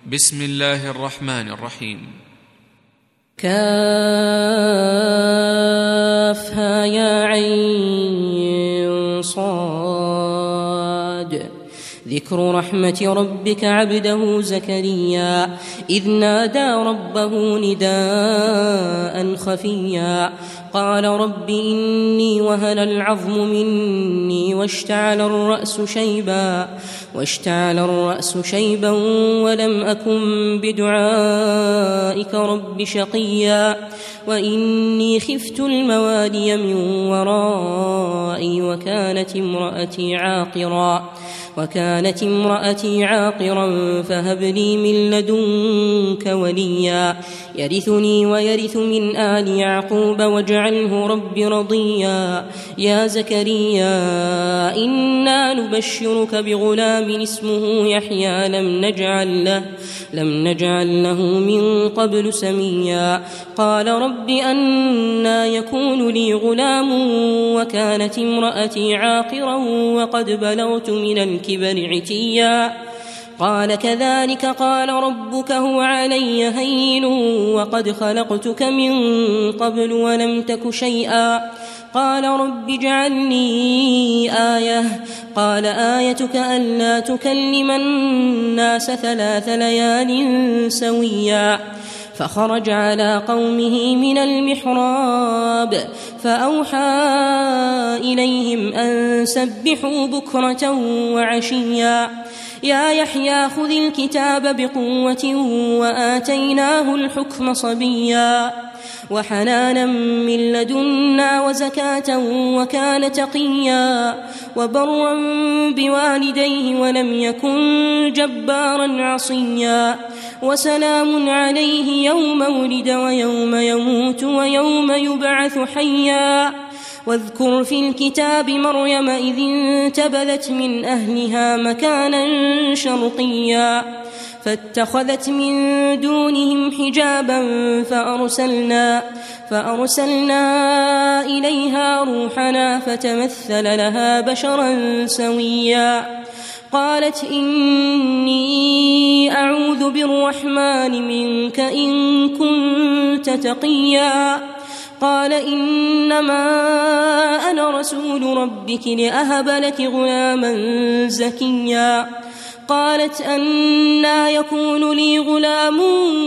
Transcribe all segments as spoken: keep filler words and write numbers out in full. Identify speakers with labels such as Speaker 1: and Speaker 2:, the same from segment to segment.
Speaker 1: بسم الله الرحمن الرحيم.
Speaker 2: كافها يا عين صاد. ذكر رحمة ربك عبده زكريا إذ نادى ربه نداء خفيا قال رب إني وهن العظم مني واشتعل الرأس شيبا واشتعل الرأس شيبا ولم أكن بدعائك رب شقيا وإني خفت الموالي من ورائي وكانت امرأتي عاقرا وكانت امرأتي عاقرا فهب لي من لدنك وليا يرثني ويرث من آل يعقوب واجعله رب رضيا يا زكريا إنا نبشرك بغلام اسمه يحيى لم نجعل له لم نجعل له من قبل سميا قال رب أنى يكون لي غلام وكانت امرأتي عاقرا وقد بلغت من الكبر عتيا قال كذلك قال ربك هو علي هين وقد خلقتك من قبل ولم تك شيئا قال رب اجعلني آية قال آيتك ألا تكلم الناس ثلاث ليال سويا فخرج على قومه من المحراب فأوحى إليهم أن سبحوا بكرة وعشيا يا يحيى خذ الكتاب بقوة وآتيناه الحكم صبيا وحنانا من لدنا وزكاة وكان تقيا وبرا بوالديه ولم يكن جبارا عصيا وسلام عليه يوم ولد ويوم يموت ويوم يبعث حيا واذكر في الكتاب مريم إذ انتبذت من أهلها مكانا شرقيا فاتخذت من دونهم حجابا فأرسلنا, فأرسلنا إليها روحنا فتمثل لها بشرا سويا قالت إني أعوذ بالرحمن منك إن كنت تقيا قال إنما أنا رسول ربك لأهب لك غلاما زكيا قالت أنى يكون لي غلام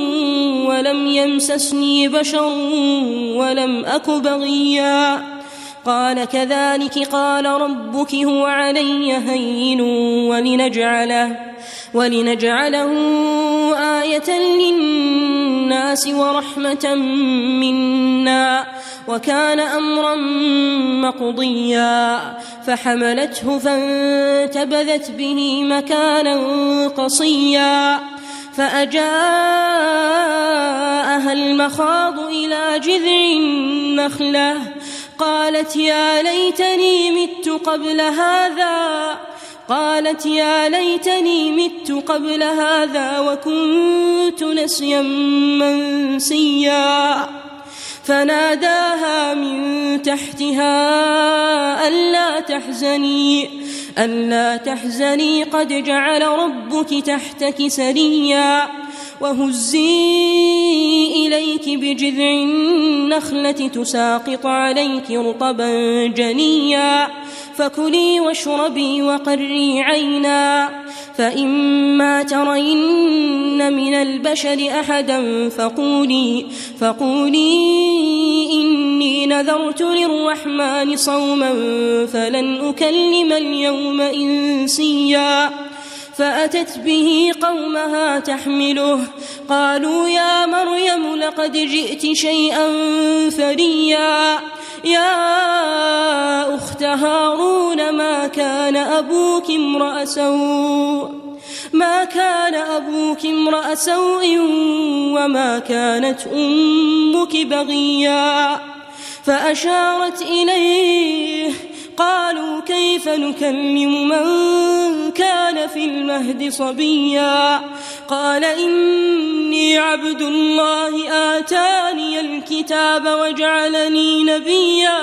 Speaker 2: ولم يمسسني بشر ولم أك بغيا قال كذلك قال ربك هو علي هين ولنجعله, ولنجعله آية للناس ورحمة منا وكان أمرا مقضيا فحملته فانتبذت به مكانا قصيا فأجاءها المخاض إلى جذع النخلة قالت يا ليتني مت قبل هذا قالت يا ليتني مت قبل هذا وكنت نسيا منسيا فناداها من تحتها ألا تحزني ألا تحزني قد جعل ربك تحتك سريا وهزي إليك بجذع النخلة تساقط عليك رطبا جنيا فكلي واشربي وقري عينا فإما ترين من البشر أحدا فقولي, فقولي إني نذرت للرحمن صوما فلن أكلم اليوم إنسيا فأتت به قومها تحمله قالوا يا مريم لقد جئت شيئا فريا يا أخت هارون ما كان أبوك امرأ سوء ما كان أبوك امرأ سوء وما كانت أمك بغيا فأشارت إليه قالوا كيف نكلم من كان في المهد صبيا قال إني عبد الله آتاني الكتاب وجعلني نبيا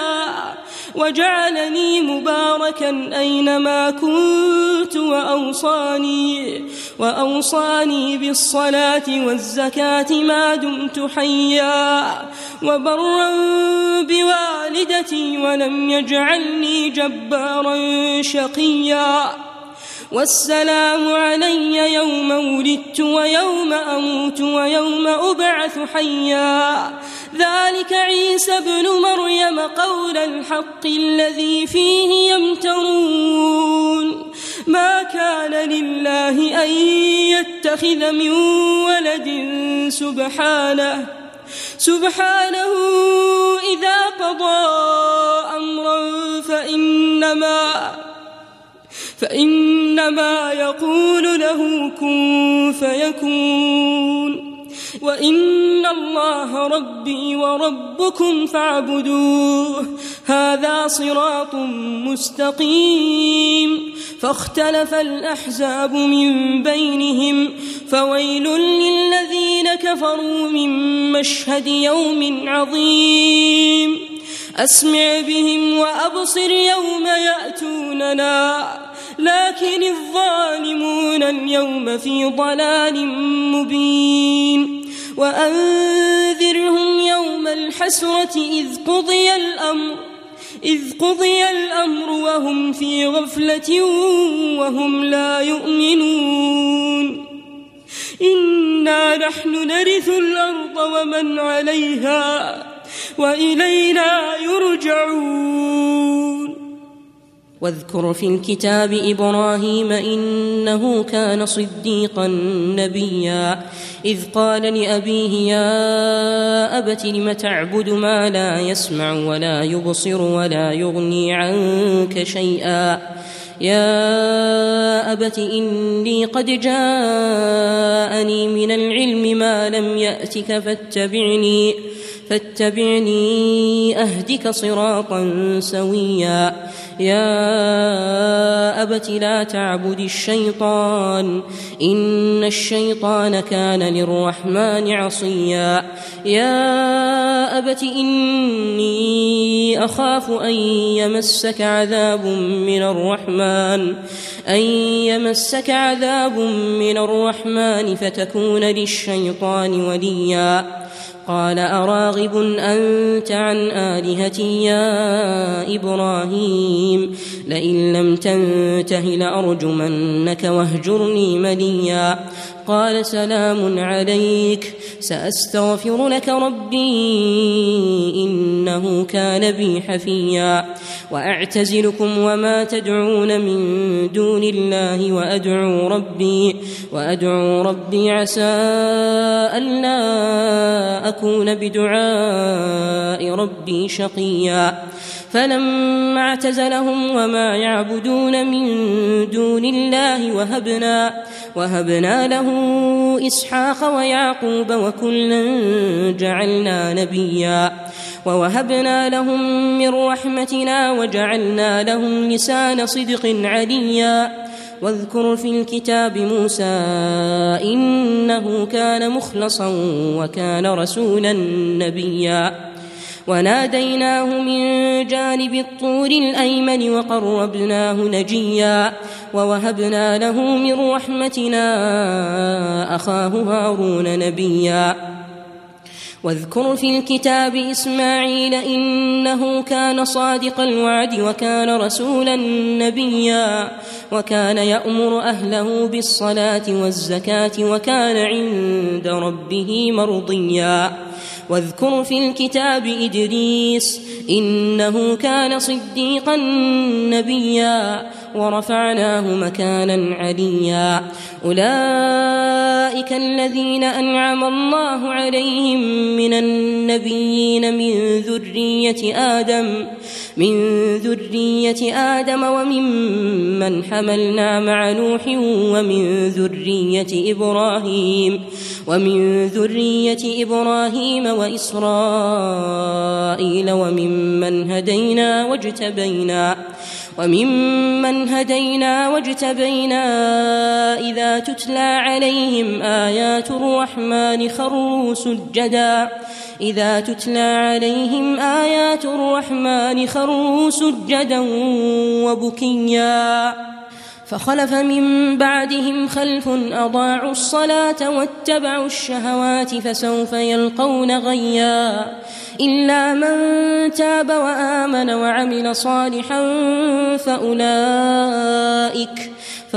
Speaker 2: وجعلني مباركا أينما كنت وأوصاني, وأوصاني بالصلاة والزكاة ما دمت حيا وبرا بوالدتي ولم يجعلني جبارا شقيا والسلام علي يوم ولدت ويوم أموت ويوم أبعث حيا ذلك عيسى ابن مريم قول الحق الذي فيه يمترون ما كان لله أن يتخذ من ولد سبحانه سبحانه إذا قضى أمرا فإنما فإنما يقول له كن فيكون وإن الله ربي وربكم فاعبدوه هذا صراط مستقيم فاختلف الأحزاب من بينهم فويل للذين كفروا من مشهد يوم عظيم أسمع بهم وأبصر يوم يأتوننا لكن الظالمون اليوم في ضلال مبين وأنذرهم يوم الحسرة إذ قضي الأمر إذ قضي الأمر وهم في غفلة وهم لا يؤمنون إنا نحن نرث الأرض ومن عليها وإلينا يرجعون واذكر في الكتاب إبراهيم إنه كان صديقا نبيا إذ قال لأبيه يا أبت لم تعبد ما لا يسمع ولا يبصر ولا يغني عنك شيئا يا أبت إني قد جاءني من العلم ما لم يأتك فاتبعني فاتبعني أهدك صراطا سويا يا أبت لا تعبد الشيطان إن الشيطان كان للرحمن عصيا يا أبت إني أخاف أن يمسك عذاب من الرحمن أن يمسك عذاب من الرحمن فتكون للشيطان وليا قال أراغب أنت عن آلهتي يا إبراهيم لئن لم تنته لأرجمنك واهجرني مليا قال سلام عليك سأستغفر لك ربي إنه كان بي حفيا وأعتزلكم وما تدعون من دون الله وأدعو ربي وأدعو ربي عسى ألا أكون بدعاء ربي شقيا فلما اعتزلهم وما يعبدون من دون الله وهبنا وهبنا له إسحاق ويعقوب وكلا جعلنا نبيا ووهبنا لهم من رحمتنا وجعلنا لهم لسان صدق عليا واذكر في الكتاب موسى إنه كان مخلصا وكان رسولا نبيا وناديناه من جانب الطور الأيمن وقربناه نجيا ووهبنا له من رحمتنا أخاه هارون نبيا واذكر في الكتاب إسماعيل إنه كان صادق الوعد وكان رسولا نبيا وكان يأمر أهله بالصلاة والزكاة وكان عند ربه مرضيا واذكر في الكتاب إدريس إنه كان صديقا نبيا ورفعناه مكانا عليا أولئك الذين أنعم الله عليهم من النبيين من ذرية آدم من ذرية آدم وممن حملنا مع نوح ومن ذرية إبراهيم ومن ذرية إبراهيم وإسرائيل وممن هدينا واجتبينا وممن هدينا واجتبينا إذا تتلى عليهم آيات الرحمن خروا سجدا إذا تتلى عليهم آيات الرحمن خروا سجدا وبكيا فخلف من بعدهم خلف أضاعوا الصلاة واتبعوا الشهوات فسوف يلقون غيا إلا من تاب وآمن وعمل صالحا فأولئك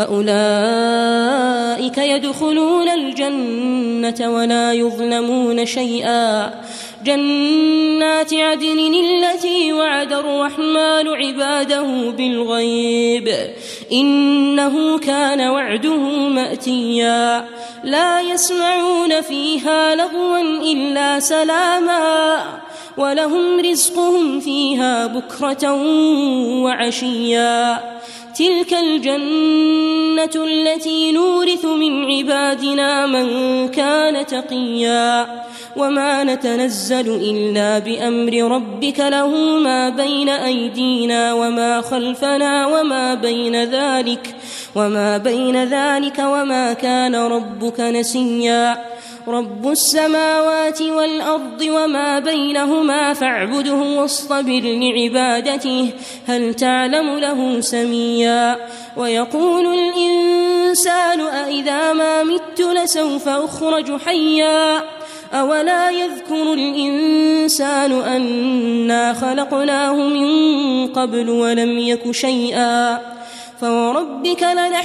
Speaker 2: فأولئك يدخلون الجنة ولا يظلمون شيئا جنات عدن التي وعد الرحمن عباده بالغيب إنه كان وعده مأتيا لا يسمعون فيها لغوا إلا سلاما ولهم رزقهم فيها بكرة وعشيا تلك الجنة التي نورث من عبادنا من كان تقيا وما نتنزل إلا بأمر ربك له ما بين أيدينا وما خلفنا وما بين ذلك وما بين ذلك وما كان ربك نسيا رب السماوات والأرض وما بينهما فاعبده واصطبر لعبادته هل تعلم له سميا ويقول الإنسان أإذا ما مت لسوف أخرج حيا أولا يذكر الإنسان أنا خلقناه من قبل ولم يك شيئا فوربك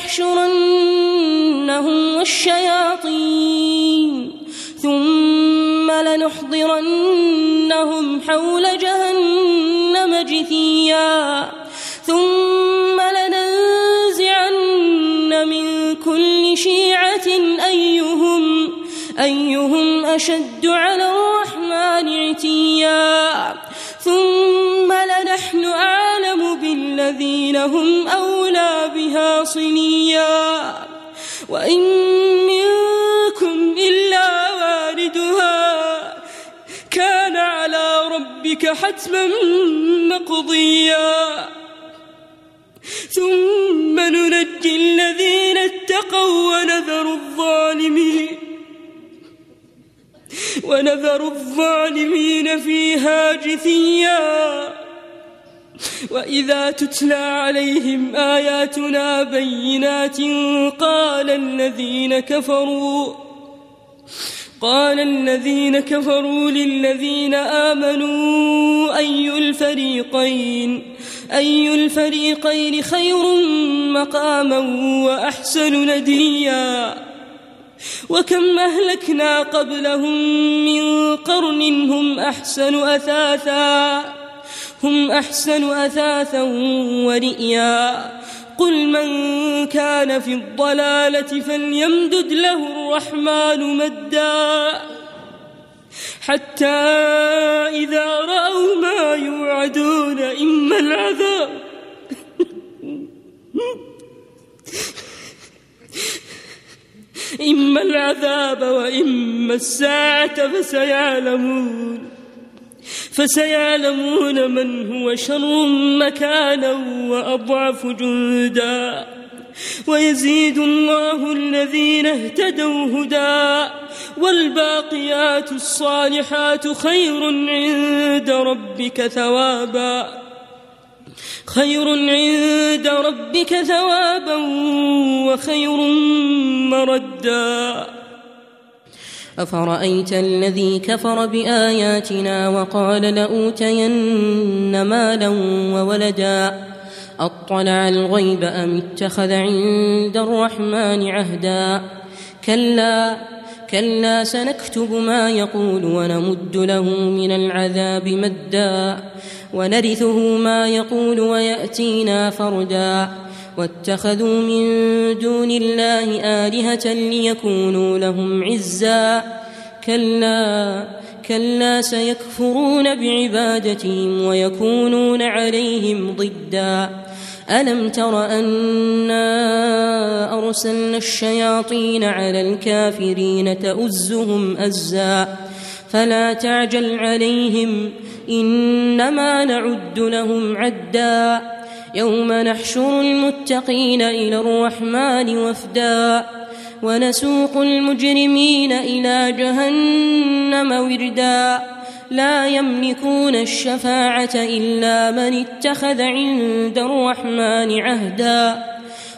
Speaker 2: لنحشرنهم والشياطين ثم لنحضرنهم حول جهنم جثيا ثم لننزعن من كل شيعة أيهم أيهم أشد على الرحمن عتيا ثم لنحن أعلم بالذين هم أولى بها صليا وإن منكم إلا واردها كان على ربك حتما مقضيا ثم ننجي الذين اتقوا ونذر الظالمين ونذر الظالمين فيها جثيا وإذا تتلى عليهم آياتنا بينات قال الذين كفروا قال الذين كفروا للذين آمنوا أي الفريقين أي الفريقين خير مقاما وأحسن نديا وكم أهلكنا قبلهم من قرن هم أحسن أثاثا هم أحسن أثاثا ورئيا قل من كان في الضلالة فليمدد له الرحمن مدا حتى إذا رأوا ما يوعدون إما العذاب إما العذاب وإما الساعة فسيعلمون فسيعلمون من هو شر مكانا وأضعف جندا ويزيد الله الذين اهتدوا هدى والباقيات الصالحات خير عند ربك ثوابا خير عند ربك ثوابا وخير مردا أفرأيت الذي كفر بآياتنا وقال لأوتين مالا وولدا أطلع الغيب أم اتخذ عند الرحمن عهدا كلا كلا سنكتب ما يقول ونمد له من العذاب مدا ونرثه ما يقول ويأتينا فردا واتخذوا من دون الله آلهة ليكونوا لهم عزا كلا كلا سيكفرون بعبادتهم ويكونون عليهم ضدا ألم تر أنا أرسلنا الشياطين على الكافرين تؤزهم أزا فلا تعجل عليهم إنما نعد لهم عدا يوم نحشر المتقين إلى الرحمن وفدا ونسوق المجرمين إلى جهنم وردا لا يملكون الشفاعة إلا من اتخذ عند الرحمن عهدا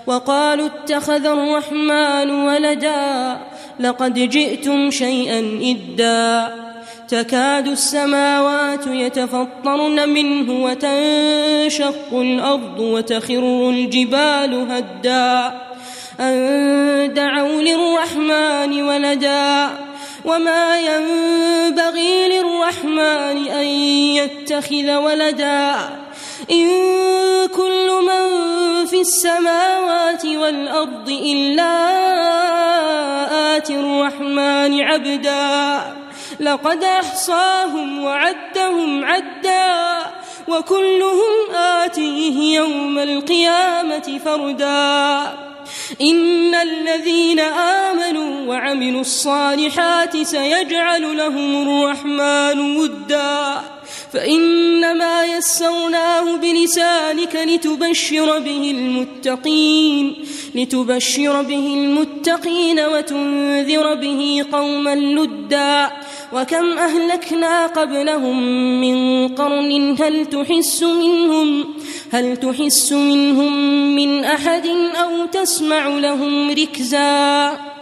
Speaker 2: وقالوا اتخذ الرحمن ولدا لقد جئتم شيئا إدا تكاد السماوات يتفطرن منه وتنشق الأرض وتخر الجبال هدا أن دعوا للرحمن ولدا وما ينبغي للرحمن أن يتخذ ولدا إن كل من في السماوات والأرض إلا آتي الرحمن عبدا لقد أحصاهم وعدهم عدا وكلهم آتيه يوم القيامة فردا إن الذين آمنوا وعملوا الصالحات سيجعل لهم الرحمن ودا فإنما يسرناه بلسانك لتبشر به المتقين لتبشر به المتقين وتنذر به قوما لدا وكم أهلكنا قبلهم من قرن هل تحس منهم هل تحس منهم من أحد أو تسمع لهم ركزا